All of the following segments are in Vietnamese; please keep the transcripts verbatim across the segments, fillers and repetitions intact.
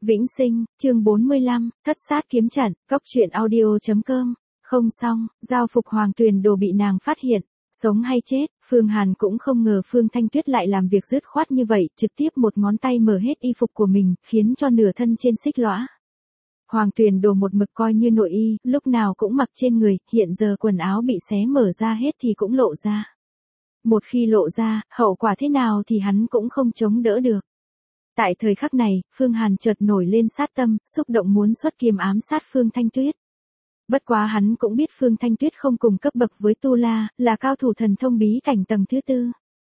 Vĩnh Sinh, chương bốn mươi lăm, thất sát kiếm trận, cốc truyện audio chấm com. Không xong, giao phục Hoàng Tuyền Đồ bị nàng phát hiện, sống hay chết, Phương Hàn cũng không ngờ Phương Thanh Tuyết lại làm việc dứt khoát như vậy, trực tiếp một ngón tay mở hết y phục của mình, khiến cho nửa thân trên xích lõa. Hoàng Tuyền Đồ một mực coi như nội y, lúc nào cũng mặc trên người, hiện giờ quần áo bị xé mở ra hết thì cũng lộ ra. Một khi lộ ra, hậu quả thế nào thì hắn cũng không chống đỡ được. Tại thời khắc này, Phương Hàn chợt nổi lên sát tâm, xúc động muốn xuất kiếm ám sát Phương Thanh Tuyết. Bất quá hắn cũng biết Phương Thanh Tuyết không cùng cấp bậc với Tu La, là cao thủ thần thông bí cảnh tầng thứ tư.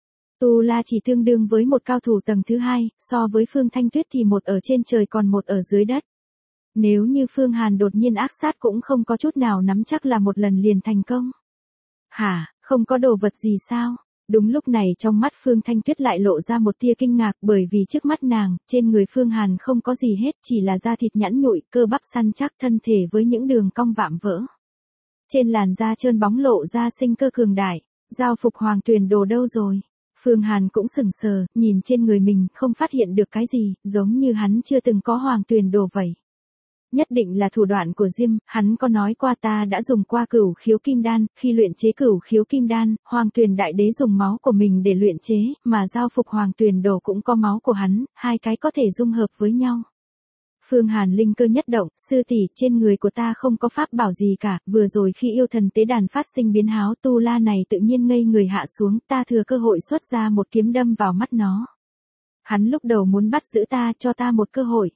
Tu La chỉ tương đương với một cao thủ tầng thứ hai, so với Phương Thanh Tuyết thì một ở trên trời còn một ở dưới đất. Nếu như Phương Hàn đột nhiên ác sát cũng không có chút nào nắm chắc là một lần liền thành công. Hả, không có đồ vật gì sao? Đúng lúc này trong mắt Phương Thanh Tuyết lại lộ ra một tia kinh ngạc bởi vì trước mắt nàng, trên người Phương Hàn không có gì hết chỉ là da thịt nhẵn nhụi, cơ bắp săn chắc thân thể với những đường cong vạm vỡ. Trên làn da trơn bóng lộ ra sinh cơ cường đại, giao phục Hoàng Tuyền Đồ đâu rồi? Phương Hàn cũng sững sờ, nhìn trên người mình không phát hiện được cái gì, giống như hắn chưa từng có Hoàng Tuyền Đồ vậy. Nhất định là thủ đoạn của Diêm, hắn có nói qua ta đã dùng qua cửu khiếu kim đan, khi luyện chế cửu khiếu kim đan, Hoàng Tuyền Đại Đế dùng máu của mình để luyện chế, mà giao phục Hoàng Tuyền Đồ cũng có máu của hắn, hai cái có thể dung hợp với nhau. Phương Hàn linh cơ nhất động, sư tỷ, trên người của ta không có pháp bảo gì cả, vừa rồi khi yêu thần tế đàn phát sinh biến háo Tu La này tự nhiên ngây người hạ xuống, ta thừa cơ hội xuất ra một kiếm đâm vào mắt nó. Hắn lúc đầu muốn bắt giữ ta, cho ta một cơ hội.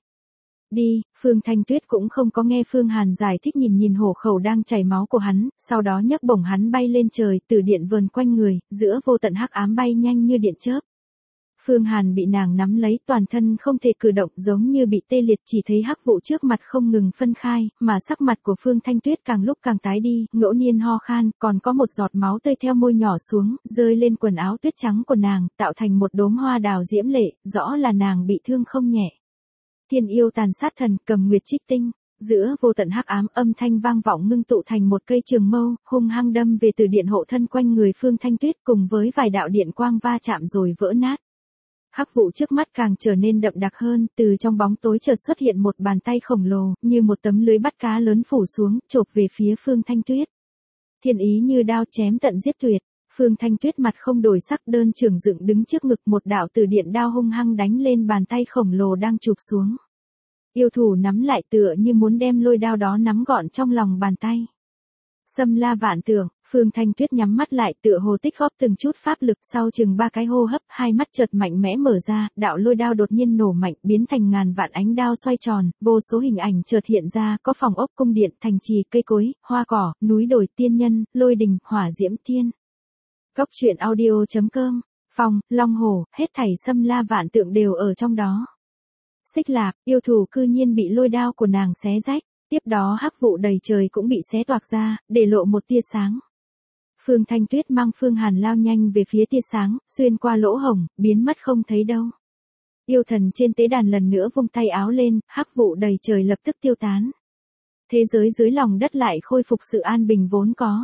Đi, Phương Thanh Tuyết cũng không có nghe Phương Hàn giải thích, nhìn nhìn hổ khẩu đang chảy máu của hắn, sau đó nhấc bổng hắn bay lên trời, từ điện vờn quanh người, giữa vô tận hắc ám bay nhanh như điện chớp. Phương Hàn bị nàng nắm lấy, toàn thân không thể cử động, giống như bị tê liệt, chỉ thấy hắc vụ trước mặt không ngừng phân khai, mà sắc mặt của Phương Thanh Tuyết càng lúc càng tái đi, ngẫu nhiên ho khan, còn có một giọt máu tươi theo môi nhỏ xuống, rơi lên quần áo tuyết trắng của nàng, tạo thành một đốm hoa đào diễm lệ, rõ là nàng bị thương không nhẹ. Thiên yêu tàn sát thần, cầm nguyệt trích tinh, giữa vô tận hắc ám, âm thanh vang vọng ngưng tụ thành một cây trường mâu, hung hăng đâm về từ điện hộ thân quanh người Phương Thanh Tuyết, cùng với vài đạo điện quang va chạm rồi vỡ nát. Hắc vụ trước mắt càng trở nên đậm đặc hơn, từ trong bóng tối chợt xuất hiện một bàn tay khổng lồ, như một tấm lưới bắt cá lớn phủ xuống, chộp về phía Phương Thanh Tuyết. Thiên ý như đao chém tận giết tuyệt. Phương Thanh Tuyết mặt không đổi sắc, đơn trường dựng đứng trước ngực, một đạo từ điện đao hung hăng đánh lên bàn tay khổng lồ đang chụp xuống. Yêu thủ nắm lại tựa như muốn đem lôi đao đó nắm gọn trong lòng bàn tay. Xâm la vạn tượng, Phương Thanh Tuyết nhắm mắt lại tựa hồ tích góp từng chút pháp lực, sau chừng ba cái hô hấp, hai mắt chợt mạnh mẽ mở ra, đạo lôi đao đột nhiên nổ mạnh, biến thành ngàn vạn ánh đao xoay tròn, vô số hình ảnh chợt hiện ra, có phòng ốc, cung điện, thành trì, cây cối, hoa cỏ, núi đồi, tiên nhân, lôi đình, hỏa diễm thiên. Cốc truyện audio chấm com, Phong, Long Hổ, hết thảy xâm la vạn tượng đều ở trong đó. Xích Lạp, yêu thủ cư nhiên bị lôi đao của nàng xé rách, tiếp đó hắc vụ đầy trời cũng bị xé toạc ra, để lộ một tia sáng. Phương Thanh Tuyết mang Phương Hàn lao nhanh về phía tia sáng, xuyên qua lỗ hổng, biến mất không thấy đâu. Yêu thần trên tế đàn lần nữa vung tay áo lên, hắc vụ đầy trời lập tức tiêu tán. Thế giới dưới lòng đất lại khôi phục sự an bình vốn có.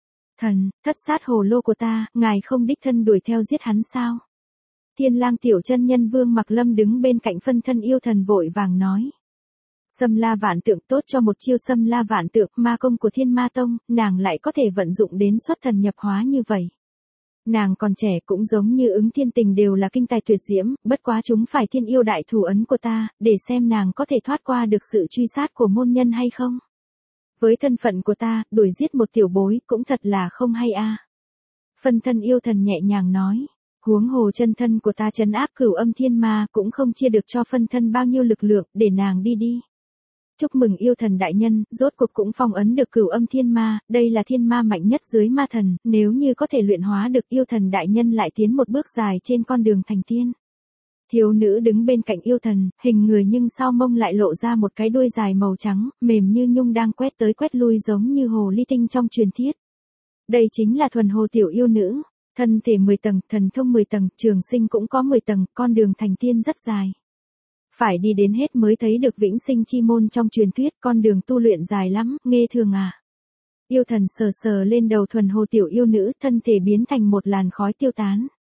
Thần, thất sát hồ lô của ta, ngài không đích thân đuổi theo giết hắn sao? Thiên Lang tiểu chân nhân Vương Mặc Lâm đứng bên cạnh phân thân yêu thần vội vàng nói. Xâm la vạn tượng, tốt cho một chiêu xâm la vạn tượng, ma công của Thiên Ma Tông, nàng lại có thể vận dụng đến xuất thần nhập hóa như vậy. Nàng còn trẻ cũng giống như Ứng Thiên Tình đều là kinh tài tuyệt diễm, bất quá chúng phải thiên yêu đại thủ ấn của ta, để xem nàng có thể thoát qua được sự truy sát của môn nhân hay không. Với thân phận của ta, đuổi giết một tiểu bối cũng thật là không hay a. Phân thân yêu thần nhẹ nhàng nói, huống hồ chân thân của ta trấn áp cửu âm thiên ma cũng không chia được cho phân thân bao nhiêu lực lượng, để nàng đi đi. Chúc mừng yêu thần đại nhân, rốt cuộc cũng phong ấn được cửu âm thiên ma, đây là thiên ma mạnh nhất dưới ma thần, nếu như có thể luyện hóa được yêu thần đại nhân lại tiến một bước dài trên con đường thành tiên. Thiếu nữ đứng bên cạnh yêu thần, hình người nhưng sau mông lại lộ ra một cái đuôi dài màu trắng, mềm như nhung đang quét tới quét lui giống như hồ ly tinh trong truyền thuyết. Đây chính là thuần hồ tiểu yêu nữ, thân thể mười tầng, thần thông mười tầng, trường sinh cũng có mười tầng, con đường thành tiên rất dài. Phải đi đến hết mới thấy được vĩnh sinh chi môn trong truyền thuyết, con đường tu luyện dài lắm, nghe thường à. Yêu thần sờ sờ lên đầu thuần hồ tiểu yêu nữ, thân thể biến thành một làn khói tiêu tán.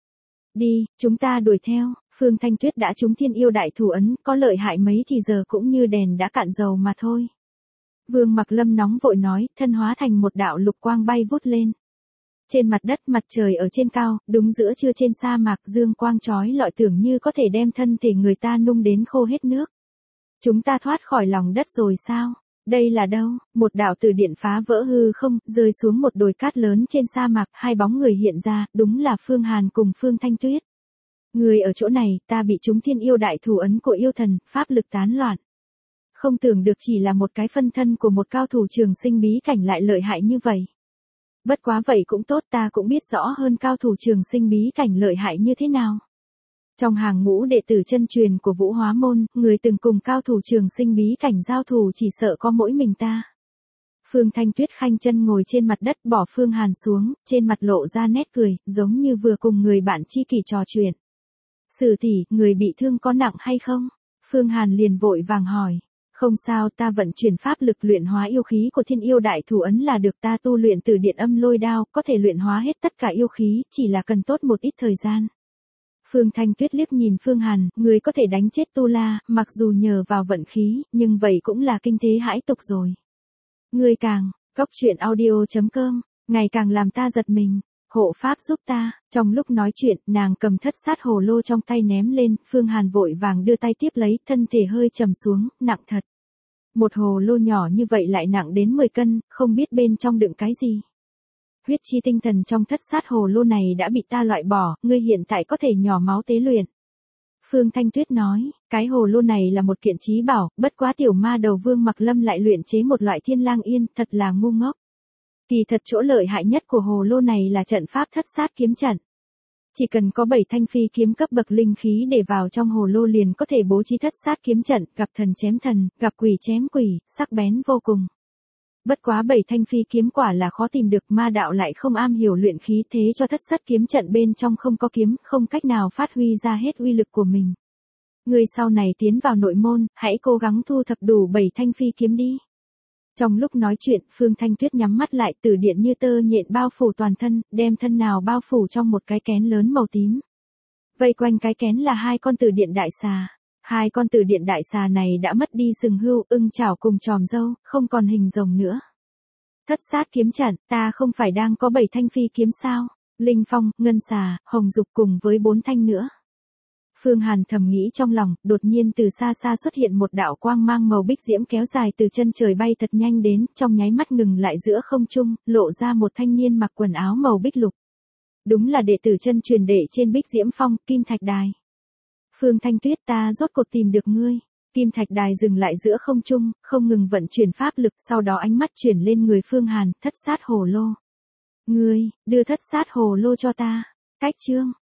Đi, chúng ta đuổi theo, Phương Thanh Tuyết đã trúng thiên yêu đại thủ ấn, có lợi hại mấy thì giờ cũng như đèn đã cạn dầu mà thôi. Vương Mặc Lâm nóng vội nói, thân hóa thành một đạo lục quang bay vút lên. Trên mặt đất mặt trời ở trên cao, đúng giữa trưa trên sa mạc dương quang chói lọi tưởng như có thể đem thân thể người ta nung đến khô hết nước. Chúng ta thoát khỏi lòng đất rồi sao? Đây là đâu? Một đạo từ điện phá vỡ hư không, rơi xuống một đồi cát lớn trên sa mạc, hai bóng người hiện ra, đúng là Phương Hàn cùng Phương Thanh Tuyết. Người ở chỗ này, ta bị trúng thiên yêu đại thủ ấn của yêu thần, pháp lực tán loạn. Không tưởng được chỉ là một cái phân thân của một cao thủ trường sinh bí cảnh lại lợi hại như vậy. Bất quá vậy cũng tốt, ta cũng biết rõ hơn cao thủ trường sinh bí cảnh lợi hại như thế nào. Trong hàng ngũ đệ tử chân truyền của Vũ Hóa Môn, người từng cùng cao thủ trường sinh bí cảnh giao thủ chỉ sợ có mỗi mình ta. Phương Thanh Tuyết khanh chân ngồi trên mặt đất bỏ Phương Hàn xuống, trên mặt lộ ra nét cười, giống như vừa cùng người bạn tri kỷ trò chuyện. Sử tỷ, người bị thương có nặng hay không? Phương Hàn liền vội vàng hỏi. Không sao, ta vận chuyển pháp lực luyện hóa yêu khí của thiên yêu đại thủ ấn là được, ta tu luyện từ điện âm lôi đao, có thể luyện hóa hết tất cả yêu khí, chỉ là cần tốt một ít thời gian. Phương Thanh Tuyết liếc nhìn Phương Hàn, người có thể đánh chết Tu La, mặc dù nhờ vào vận khí, nhưng vậy cũng là kinh thế hãi tục rồi. Người càng, cốc truyện audio chấm com, ngày càng làm ta giật mình. Hộ pháp giúp ta, trong lúc nói chuyện, nàng cầm thất sát hồ lô trong tay ném lên, Phương Hàn vội vàng đưa tay tiếp lấy, thân thể hơi trầm xuống, nặng thật. Một hồ lô nhỏ như vậy lại nặng đến mười cân, không biết bên trong đựng cái gì. Huyết chi tinh thần trong thất sát hồ lô này đã bị ta loại bỏ, ngươi hiện tại có thể nhỏ máu tế luyện. Phương Thanh Tuyết nói, cái hồ lô này là một kiện chí bảo, bất quá tiểu ma đầu Vương Mặc Lâm lại luyện chế một loại thiên lang yên, thật là ngu ngốc. Kỳ thật chỗ lợi hại nhất của hồ lô này là trận pháp thất sát kiếm trận. Chỉ cần có bảy thanh phi kiếm cấp bậc linh khí để vào trong hồ lô liền có thể bố trí thất sát kiếm trận, gặp thần chém thần, gặp quỷ chém quỷ, sắc bén vô cùng. Bất quá bảy thanh phi kiếm quả là khó tìm được, ma đạo lại không am hiểu luyện khí, thế cho thất sát kiếm trận bên trong không có kiếm, không cách nào phát huy ra hết uy lực của mình. Người sau này tiến vào nội môn, hãy cố gắng thu thập đủ bảy thanh phi kiếm đi. Trong lúc nói chuyện, Phương Thanh Tuyết nhắm mắt lại, tử điện như tơ nhện bao phủ toàn thân, đem thân nào bao phủ trong một cái kén lớn màu tím. Vây quanh cái kén là hai con tử điện đại xà. Hai con tử điện đại xà này đã mất đi sừng hươu, ưng chảo cùng tròm râu, không còn hình rồng nữa. Thất sát kiếm trận, ta không phải đang có bảy thanh phi kiếm sao? Linh Phong, Ngân Xà, Hồng Dục cùng với bốn thanh nữa. Phương Hàn thầm nghĩ trong lòng, đột nhiên từ xa xa xuất hiện một đạo quang mang màu bích diễm kéo dài từ chân trời bay thật nhanh đến, trong nháy mắt ngừng lại giữa không trung, lộ ra một thanh niên mặc quần áo màu bích lục. Đúng là đệ tử chân truyền đệ trên Bích Diễm Phong, Kim Thạch Đài. Phương Thanh Tuyết, ta rốt cuộc tìm được ngươi. Kim Thạch Đài dừng lại giữa không trung, không ngừng vận chuyển pháp lực, sau đó ánh mắt chuyển lên người Phương Hàn, thất sát hồ lô. Ngươi, đưa thất sát hồ lô cho ta. Cách chương.